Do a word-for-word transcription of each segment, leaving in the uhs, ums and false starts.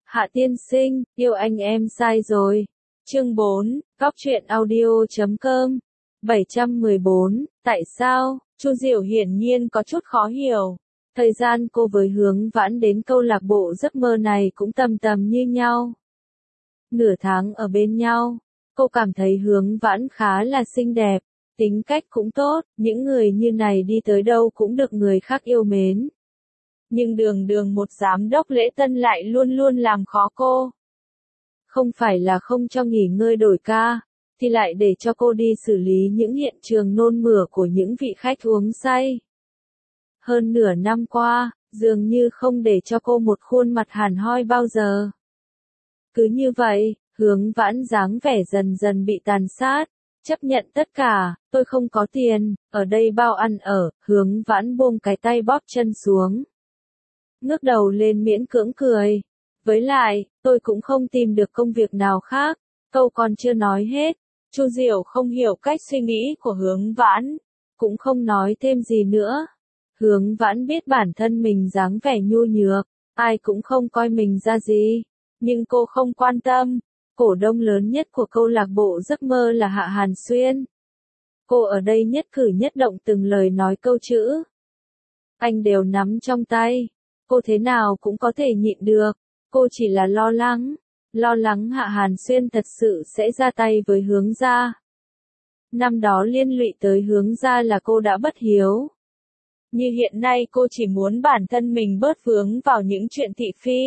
Hạ tiên sinh, yêu anh em sai rồi. Chương bốn, Góc truyện audio chấm com. bảy trăm mười bốn, tại sao? Chu Diệu hiển nhiên có chút khó hiểu. Thời gian cô với Hướng Vãn đến câu lạc bộ giấc mơ này cũng tầm tầm như nhau. Nửa tháng ở bên nhau, cô cảm thấy Hướng Vãn khá là xinh đẹp, tính cách cũng tốt, những người như này đi tới đâu cũng được người khác yêu mến. Nhưng đường đường một giám đốc lễ tân lại luôn luôn làm khó cô. Không phải là không cho nghỉ ngơi đổi ca, thì lại để cho cô đi xử lý những hiện trường nôn mửa của những vị khách uống say. Hơn nửa năm qua, dường như không để cho cô một khuôn mặt hàn hoi bao giờ. Cứ như vậy, Hướng Vãn dáng vẻ dần dần bị tàn sát, chấp nhận tất cả, tôi không có tiền, ở đây bao ăn ở, Hướng Vãn buông cái tay bóp chân xuống. Ngước đầu lên miễn cưỡng cười. Với lại, tôi cũng không tìm được công việc nào khác, câu còn chưa nói hết. Chu Diệu không hiểu cách suy nghĩ của Hướng Vãn, cũng không nói thêm gì nữa. Hướng Vãn biết bản thân mình dáng vẻ nhu nhược, ai cũng không coi mình ra gì, nhưng cô không quan tâm. Cổ đông lớn nhất của câu lạc bộ giấc mơ là Hạ Hàn Xuyên. Cô ở đây nhất cử nhất động từng lời nói câu chữ, anh đều nắm trong tay. Cô thế nào cũng có thể nhịn được. Cô chỉ là lo lắng, lo lắng Hạ Hàn Xuyên thật sự sẽ ra tay với Hướng gia. Năm đó liên lụy tới Hướng gia là cô đã bất hiếu. Như hiện nay cô chỉ muốn bản thân mình bớt vướng vào những chuyện thị phi.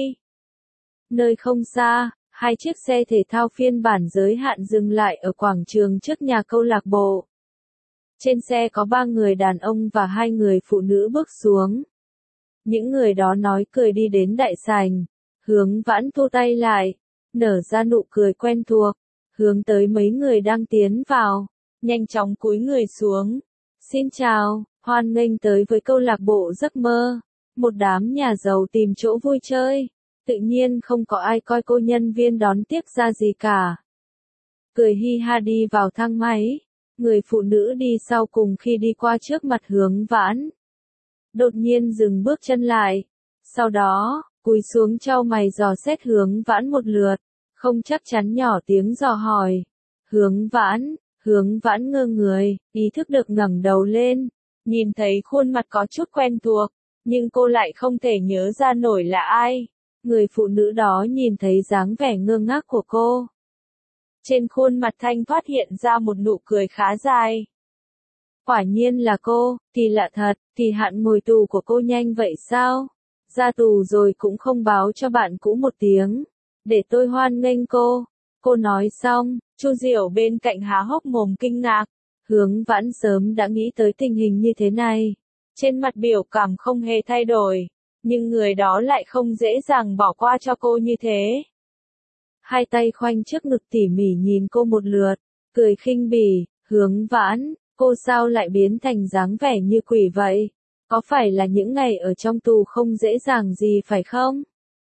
Nơi không xa, hai chiếc xe thể thao phiên bản giới hạn dừng lại ở quảng trường trước nhà câu lạc bộ. Trên xe có ba người đàn ông và hai người phụ nữ bước xuống. Những người đó nói cười đi đến đại sảnh. Hướng Vãn thu tay lại, nở ra nụ cười quen thuộc, hướng tới mấy người đang tiến vào, nhanh chóng cúi người xuống. Xin chào, hoan nghênh tới với câu lạc bộ giấc mơ. Một đám nhà giàu tìm chỗ vui chơi, tự nhiên không có ai coi cô nhân viên đón tiếp ra gì cả. Cười hi ha đi vào thang máy, người phụ nữ đi sau cùng khi đi qua trước mặt Hướng Vãn. Đột nhiên dừng bước chân lại, sau đó, cúi xuống chau mày dò xét Hướng Vãn một lượt, không chắc chắn nhỏ tiếng dò hỏi. Hướng Vãn, Hướng Vãn ngơ người, ý thức được ngẩng đầu lên, nhìn thấy khuôn mặt có chút quen thuộc, nhưng cô lại không thể nhớ ra nổi là ai. Người phụ nữ đó nhìn thấy dáng vẻ ngơ ngác của cô. Trên khuôn mặt thanh thoát hiện ra một nụ cười khá dài. Quả nhiên là cô, thì lạ thật, thì hạn ngồi tù của cô nhanh vậy sao? Ra tù rồi cũng không báo cho bạn cũ một tiếng, để tôi hoan nghênh cô. Cô nói xong, Chu Diệu bên cạnh há hốc mồm kinh ngạc. Hướng Vãn sớm đã nghĩ tới tình hình như thế này. Trên mặt biểu cảm không hề thay đổi, nhưng người đó lại không dễ dàng bỏ qua cho cô như thế. Hai tay khoanh trước ngực tỉ mỉ nhìn cô một lượt, cười khinh bỉ. Hướng Vãn, cô sao lại biến thành dáng vẻ như quỷ vậy? Có phải là những ngày ở trong tù không dễ dàng gì phải không?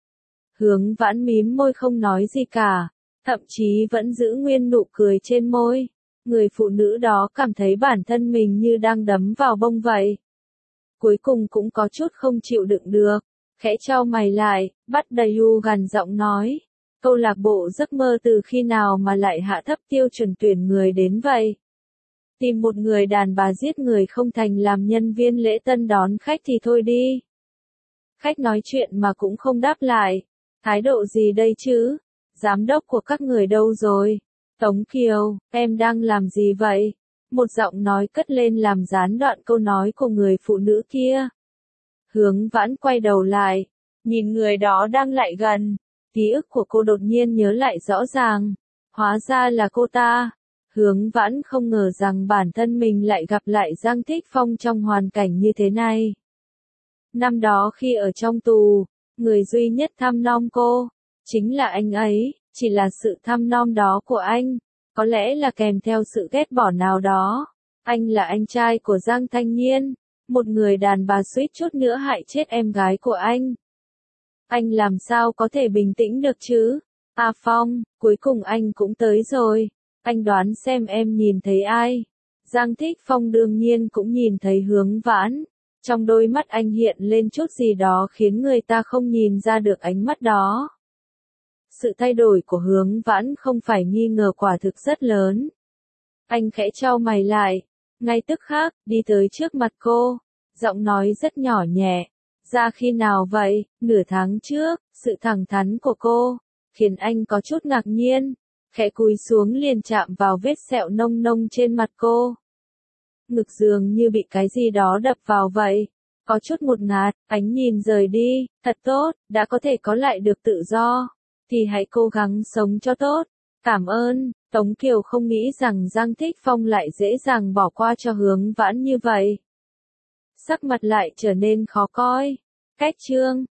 Hướng Vãn mím môi không nói gì cả, thậm chí vẫn giữ nguyên nụ cười trên môi. Người phụ nữ đó cảm thấy bản thân mình như đang đấm vào bông vậy. Cuối cùng cũng có chút không chịu đựng được, khẽ chau mày lại, bắt đầy u gằn giọng nói. Câu lạc bộ giấc mơ từ khi nào mà lại hạ thấp tiêu chuẩn tuyển người đến vậy? Tìm một người đàn bà giết người không thành làm nhân viên lễ tân đón khách thì thôi đi. Khách nói chuyện mà cũng không đáp lại. Thái độ gì đây chứ? Giám đốc của các người đâu rồi? Tống Kiều, em đang làm gì vậy? Một giọng nói cất lên làm gián đoạn câu nói của người phụ nữ kia. Hướng Vãn quay đầu lại, nhìn người đó đang lại gần. Ký ức của cô đột nhiên nhớ lại rõ ràng. Hóa ra là cô ta. Hướng Vãn không ngờ rằng bản thân mình lại gặp lại Giang Thích Phong trong hoàn cảnh như thế này. Năm đó khi ở trong tù, người duy nhất thăm nom cô, chính là anh ấy, chỉ là sự thăm nom đó của anh, có lẽ là kèm theo sự ghét bỏ nào đó. Anh là anh trai của Giang Thanh Nhiên, một người đàn bà suýt chút nữa hại chết em gái của anh. Anh làm sao có thể bình tĩnh được chứ? A Phong, cuối cùng anh cũng tới rồi. Anh đoán xem em nhìn thấy ai? Giang Thích Phong đương nhiên cũng nhìn thấy Hướng Vãn. Trong đôi mắt anh hiện lên chút gì đó khiến người ta không nhìn ra được ánh mắt đó. Sự thay đổi của Hướng Vãn không phải nghi ngờ quả thực rất lớn. Anh khẽ chau mày lại, ngay tức khắc, đi tới trước mặt cô, giọng nói rất nhỏ nhẹ. Ra khi nào vậy? Nửa tháng trước, sự thẳng thắn của cô, khiến anh có chút ngạc nhiên, khẽ cúi xuống liền chạm vào vết sẹo nông nông trên mặt cô. Ngực dường như bị cái gì đó đập vào vậy, có chút một ngạt, ánh nhìn rời đi, thật tốt, đã có thể có lại được tự do, thì hãy cố gắng sống cho tốt. Cảm ơn. Tống Kiều không nghĩ rằng Giang Thích Phong lại dễ dàng bỏ qua cho Hướng Vãn như vậy. Sắc mặt lại trở nên khó coi. Cách chương